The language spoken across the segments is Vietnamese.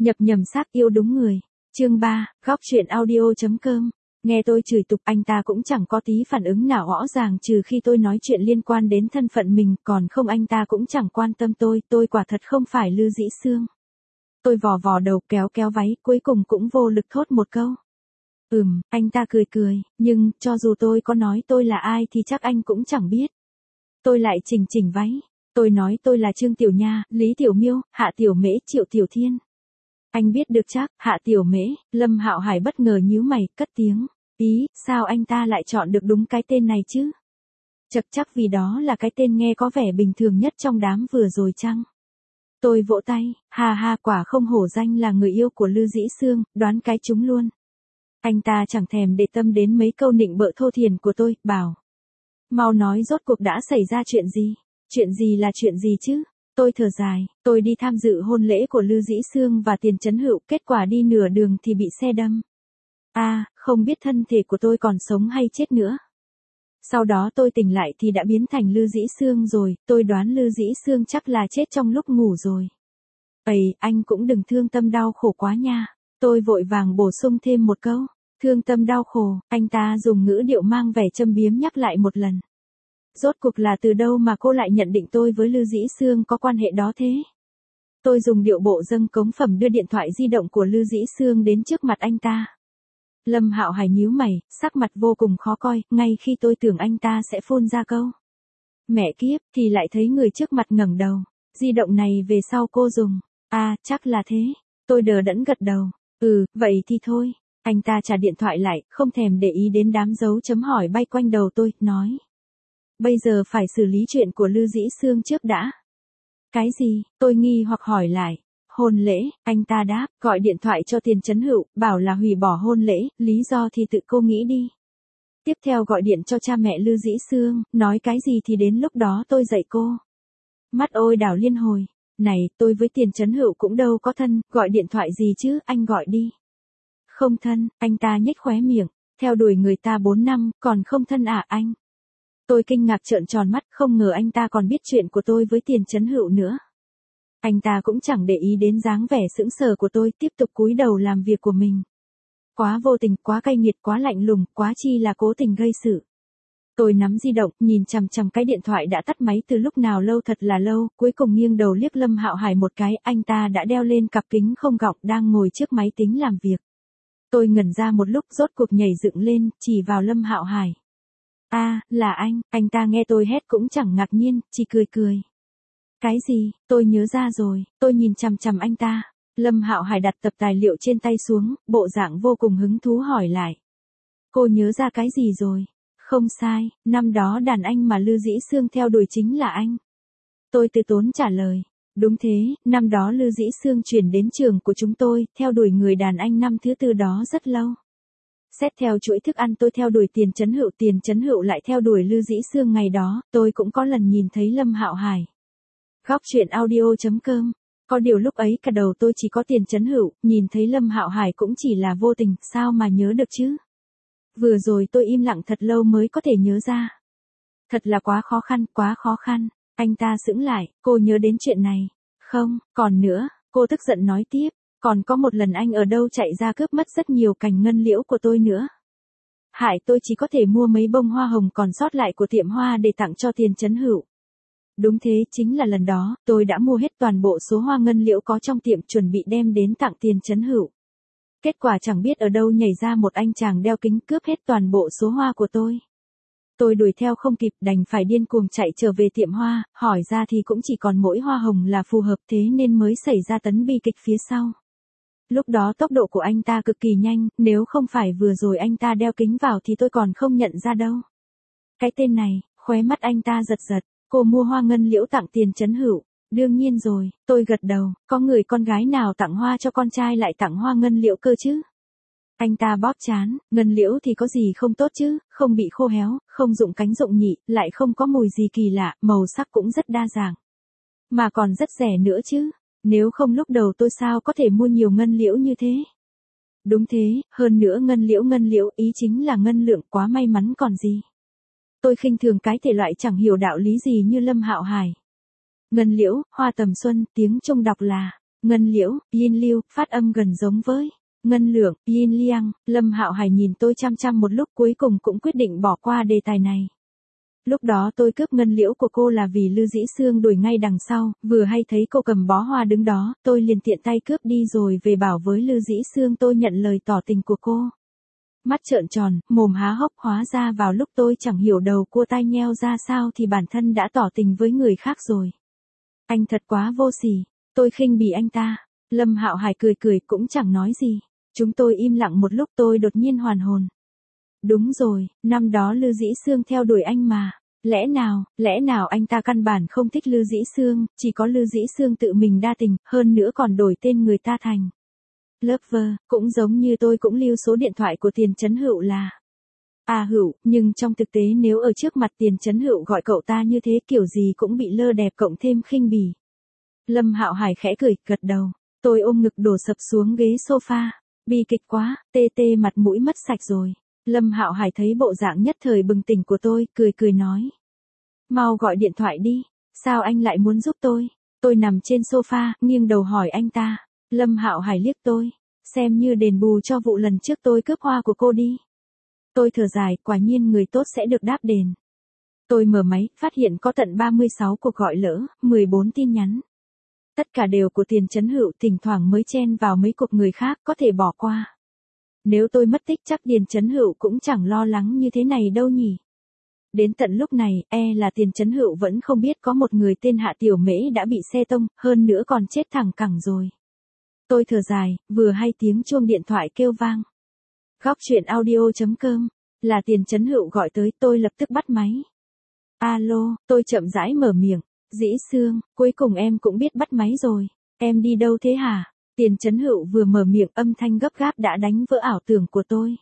Nhập nhầm xác yêu đúng người. Chương 3, góc truyện audio.com. Nghe tôi chửi tục anh ta cũng chẳng có tí phản ứng nào rõ ràng trừ khi tôi nói chuyện liên quan đến thân phận mình, còn không anh ta cũng chẳng quan tâm tôi quả thật không phải Lư Dĩ Sương. Tôi vò vò đầu kéo kéo váy, cuối cùng cũng vô lực thốt một câu. Anh ta cười cười, nhưng cho dù tôi có nói tôi là ai thì chắc anh cũng chẳng biết. Tôi lại chỉnh váy. Tôi nói tôi là Trương Tiểu Nha, Lý Tiểu Miêu, Hạ Tiểu Mễ, Triệu Tiểu Thiên. Anh biết được chắc, Hạ Tiểu Mễ. Lâm Hạo Hải bất ngờ nhíu mày, cất tiếng. Ý, sao anh ta lại chọn được đúng cái tên này chứ? Chắc vì đó là cái tên nghe có vẻ bình thường nhất trong đám vừa rồi chăng? Tôi vỗ tay, ha quả không hổ danh là người yêu của Lư Dĩ Sương, đoán cái trúng luôn. Anh ta chẳng thèm để tâm đến mấy câu nịnh bợ thô thiển của tôi, bảo. Mau nói rốt cuộc đã xảy ra chuyện gì? Chuyện gì là chuyện gì chứ? Tôi thở dài, tôi đi tham dự hôn lễ của Lư Dĩ Sương và Tiền Chấn Hựu, kết quả đi nửa đường thì bị xe đâm. Không biết thân thể của tôi còn sống hay chết nữa. Sau đó tôi tỉnh lại thì đã biến thành Lư Dĩ Sương rồi, tôi đoán Lư Dĩ Sương chắc là chết trong lúc ngủ rồi. Anh cũng đừng thương tâm đau khổ quá nha. Tôi vội vàng bổ sung thêm một câu. Thương tâm đau khổ, anh ta dùng ngữ điệu mang vẻ châm biếm nhắc lại một lần. Rốt cuộc là từ đâu mà cô lại nhận định tôi với Lư Dĩ Sương có quan hệ đó thế? Tôi dùng điệu bộ dâng cống phẩm đưa điện thoại di động của Lư Dĩ Sương đến trước mặt anh ta. Lâm Hạo Hải nhíu mày, sắc mặt vô cùng khó coi, ngay khi tôi tưởng anh ta sẽ phun ra câu. Mẹ kiếp, thì lại thấy người trước mặt ngẩng đầu. Di động này về sau cô dùng. Chắc là thế. Tôi đờ đẫn gật đầu. Vậy thì thôi. Anh ta trả điện thoại lại, không thèm để ý đến đám dấu chấm hỏi bay quanh đầu tôi, nói. Bây giờ phải xử lý chuyện của Lư Dĩ Sương trước đã. Cái gì? Tôi nghi hoặc hỏi lại. Hôn lễ, anh ta đáp, gọi điện thoại cho Tiền Chấn Hựu, bảo là hủy bỏ hôn lễ, lý do thì tự cô nghĩ đi. Tiếp theo gọi điện cho cha mẹ Lư Dĩ Sương, nói cái gì thì đến lúc đó tôi dạy cô. Mắt ôi đảo liên hồi. Này, tôi với Tiền Chấn Hựu cũng đâu có thân, gọi điện thoại gì chứ, anh gọi đi. Không thân, anh ta nhếch khóe miệng, theo đuổi người ta 4 năm, còn không thân à anh? Tôi kinh ngạc trợn tròn mắt, không ngờ anh ta còn biết chuyện của tôi với Tiền Chấn Hựu nữa. Anh ta cũng chẳng để ý đến dáng vẻ sững sờ của tôi, tiếp tục cúi đầu làm việc của mình. Quá vô tình, quá cay nghiệt, quá lạnh lùng, quá chi là cố tình gây sự. Tôi nắm di động, nhìn chằm chằm cái điện thoại đã tắt máy từ lúc nào lâu thật là lâu, cuối cùng nghiêng đầu liếc Lâm Hạo Hải một cái, anh ta đã đeo lên cặp kính không gọng đang ngồi trước máy tính làm việc. Tôi ngẩn ra một lúc rốt cuộc nhảy dựng lên, chỉ vào Lâm Hạo Hải. Là anh ta nghe tôi hét cũng chẳng ngạc nhiên, chỉ cười. Cái gì, tôi nhớ ra rồi, tôi nhìn chằm chằm anh ta. Lâm Hạo Hải đặt tập tài liệu trên tay xuống, bộ dạng vô cùng hứng thú hỏi lại. Cô nhớ ra cái gì rồi? Không sai, năm đó đàn anh mà Lư Dĩ Sương theo đuổi chính là anh. Tôi từ tốn trả lời. Đúng thế, năm đó Lư Dĩ Sương chuyển đến trường của chúng tôi, theo đuổi người đàn anh năm thứ tư đó rất lâu. Xét theo chuỗi thức ăn tôi theo đuổi Tiền Chấn Hựu lại theo đuổi Lư Dĩ Sương ngày đó, tôi cũng có lần nhìn thấy Lâm Hạo Hải. Góc truyện audio.com. Có điều lúc ấy cả đầu tôi chỉ có Tiền Chấn Hựu, nhìn thấy Lâm Hạo Hải cũng chỉ là vô tình, sao mà nhớ được chứ? Vừa rồi tôi im lặng thật lâu mới có thể nhớ ra. Thật là quá khó khăn. Anh ta sững lại, cô nhớ đến chuyện này. Không, còn nữa, cô tức giận nói tiếp. Còn có một lần anh ở đâu chạy ra cướp mất rất nhiều cành ngân liễu của tôi nữa. Hại tôi chỉ có thể mua mấy bông hoa hồng còn sót lại của tiệm hoa để tặng cho Tiền Chấn Hựu. Đúng thế, chính là lần đó, tôi đã mua hết toàn bộ số hoa ngân liễu có trong tiệm chuẩn bị đem đến tặng Tiền Chấn Hựu. Kết quả chẳng biết ở đâu nhảy ra một anh chàng đeo kính cướp hết toàn bộ số hoa của tôi. Tôi đuổi theo không kịp, đành phải điên cuồng chạy trở về tiệm hoa, hỏi ra thì cũng chỉ còn mỗi hoa hồng là phù hợp, thế nên mới xảy ra tấn bi kịch phía sau. Lúc đó tốc độ của anh ta cực kỳ nhanh, nếu không phải vừa rồi anh ta đeo kính vào thì tôi còn không nhận ra đâu. Cái tên này, khóe mắt anh ta giật, cô mua hoa ngân liễu tặng Tiền Chấn Hựu. Đương nhiên rồi, tôi gật đầu, có người con gái nào tặng hoa cho con trai lại tặng hoa ngân liễu cơ chứ? Anh ta bóp trán, ngân liễu thì có gì không tốt chứ, không bị khô héo, không rụng cánh rụng nhị, lại không có mùi gì kỳ lạ, màu sắc cũng rất đa dạng. Mà còn rất rẻ nữa chứ, nếu không lúc đầu tôi sao có thể mua nhiều ngân liễu như thế? Đúng thế, hơn nữa ngân liễu, ý chính là ngân lượng, quá may mắn còn gì. Tôi khinh thường cái thể loại chẳng hiểu đạo lý gì như Lâm Hạo Hải. Ngân liễu, hoa tầm xuân, tiếng Trung đọc là Ngân Liễu, Yin Liêu, phát âm gần giống với Ngân Lượng, Yin Liang. Lâm Hạo Hải nhìn tôi chăm chăm một lúc cuối cùng cũng quyết định bỏ qua đề tài này. Lúc đó tôi cướp Ngân Liễu của cô là vì Lư Dĩ Sương đuổi ngay đằng sau, vừa hay thấy cô cầm bó hoa đứng đó, tôi liền tiện tay cướp đi rồi về bảo với Lư Dĩ Sương tôi nhận lời tỏ tình của cô. Mắt trợn tròn, mồm há hốc, hóa ra vào lúc tôi chẳng hiểu đầu cua tai nheo ra sao thì bản thân đã tỏ tình với người khác rồi. Anh thật quá vô sỉ, tôi khinh bỉ anh ta. Lâm Hạo Hải cười cười cũng chẳng nói gì. Chúng tôi im lặng một lúc tôi đột nhiên hoàn hồn. Đúng rồi, năm đó Lư Dĩ Sương theo đuổi anh mà. Lẽ nào anh ta căn bản không thích Lư Dĩ Sương, chỉ có Lư Dĩ Sương tự mình đa tình, hơn nữa còn đổi tên người ta thành Lover, cũng giống như tôi cũng lưu số điện thoại của Tiền Chấn Hựu là A Hựu, nhưng trong thực tế nếu ở trước mặt Tiền Chấn Hựu gọi cậu ta như thế kiểu gì cũng bị lơ đẹp cộng thêm khinh bỉ. Lâm Hạo Hải khẽ cười, gật đầu. Tôi ôm ngực đổ sập xuống ghế sofa. Bi kịch quá, tê tê mặt mũi mất sạch rồi. Lâm Hạo Hải thấy bộ dạng nhất thời bừng tỉnh của tôi, cười nói. Mau gọi điện thoại đi, sao anh lại muốn giúp tôi? Tôi nằm trên sofa, nghiêng đầu hỏi anh ta. Lâm Hạo Hải liếc tôi, xem như đền bù cho vụ lần trước tôi cướp hoa của cô đi. Tôi thở dài, quả nhiên người tốt sẽ được đáp đền. Tôi mở máy, phát hiện có tận 36 cuộc gọi lỡ, 14 tin nhắn. Tất cả đều của Tiền Chấn Hựu, thỉnh thoảng mới chen vào mấy cuộc người khác, có thể bỏ qua. Nếu tôi mất tích chắc Tiền Chấn Hựu cũng chẳng lo lắng như thế này đâu nhỉ. Đến tận lúc này, là Tiền Chấn Hựu vẫn không biết có một người tên Hạ Tiểu Mễ đã bị xe tông, hơn nữa còn chết thẳng cẳng rồi. Tôi thở dài, vừa hay tiếng chuông điện thoại kêu vang. Góc chuyện audio.com, là Tiền Chấn Hựu gọi tới, tôi lập tức bắt máy. Alo, tôi chậm rãi mở miệng. Dĩ Sương, cuối cùng em cũng biết bắt máy rồi. Em đi đâu thế hả? Tiền Chấn Hựu vừa mở miệng âm thanh gấp gáp đã đánh vỡ ảo tưởng của tôi.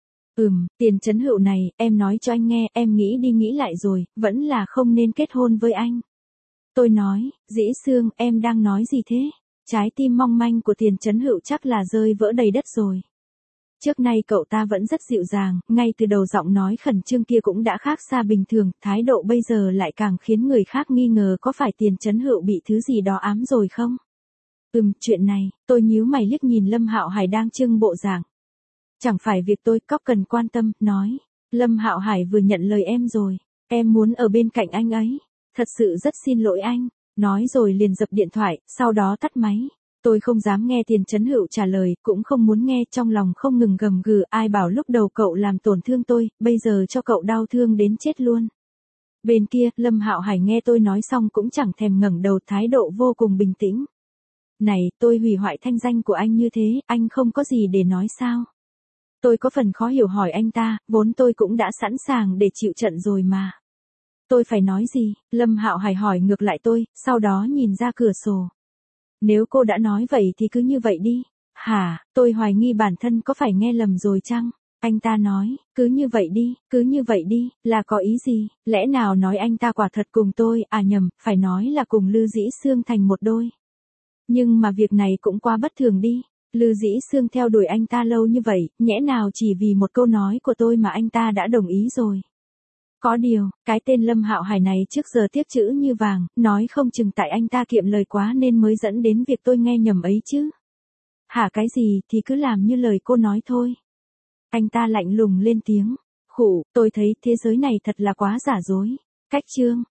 Tiền Chấn Hựu này, em nói cho anh nghe, em nghĩ đi nghĩ lại rồi, vẫn là không nên kết hôn với anh. Tôi nói, Dĩ Sương, em đang nói gì thế? Trái tim mong manh của Tiền Chấn Hựu chắc là rơi vỡ đầy đất rồi. Trước nay cậu ta vẫn rất dịu dàng, ngay từ đầu giọng nói khẩn trương kia cũng đã khác xa bình thường, thái độ bây giờ lại càng khiến người khác nghi ngờ có phải Tiền Chấn Hựu bị thứ gì đó ám rồi không? Chuyện này, tôi nhíu mày liếc nhìn Lâm Hạo Hải đang trưng bộ dạng. Chẳng phải việc tôi cóc cần quan tâm, nói. Lâm Hạo Hải vừa nhận lời em rồi, em muốn ở bên cạnh anh ấy. Thật sự rất xin lỗi anh, nói rồi liền dập điện thoại, sau đó tắt máy. Tôi không dám nghe Tiền Chấn Hựu trả lời, cũng không muốn nghe, trong lòng không ngừng gầm gừ, ai bảo lúc đầu cậu làm tổn thương tôi, bây giờ cho cậu đau thương đến chết luôn. Bên kia, Lâm Hạo Hải nghe tôi nói xong cũng chẳng thèm ngẩng đầu, thái độ vô cùng bình tĩnh. Này, tôi hủy hoại thanh danh của anh như thế, anh không có gì để nói sao? Tôi có phần khó hiểu hỏi anh ta, vốn tôi cũng đã sẵn sàng để chịu trận rồi mà. Tôi phải nói gì? Lâm Hạo Hải hỏi ngược lại tôi, sau đó nhìn ra cửa sổ. Nếu cô đã nói vậy thì cứ như vậy đi. Hả, tôi hoài nghi bản thân có phải nghe lầm rồi chăng? Anh ta nói, cứ như vậy đi, là có ý gì? Lẽ nào nói anh ta quả thật cùng tôi, à nhầm, phải nói là cùng Lư Dĩ Sương thành một đôi. Nhưng mà việc này cũng quá bất thường đi. Lư Dĩ Sương theo đuổi anh ta lâu như vậy, nhẽ nào chỉ vì một câu nói của tôi mà anh ta đã đồng ý rồi. Có điều, cái tên Lâm Hạo Hải này trước giờ tiếc chữ như vàng, nói không chừng tại anh ta kiệm lời quá nên mới dẫn đến việc tôi nghe nhầm ấy chứ. Hả, cái gì thì cứ làm như lời cô nói thôi. Anh ta lạnh lùng lên tiếng. Khụ, tôi thấy thế giới này thật là quá giả dối. Cách chương.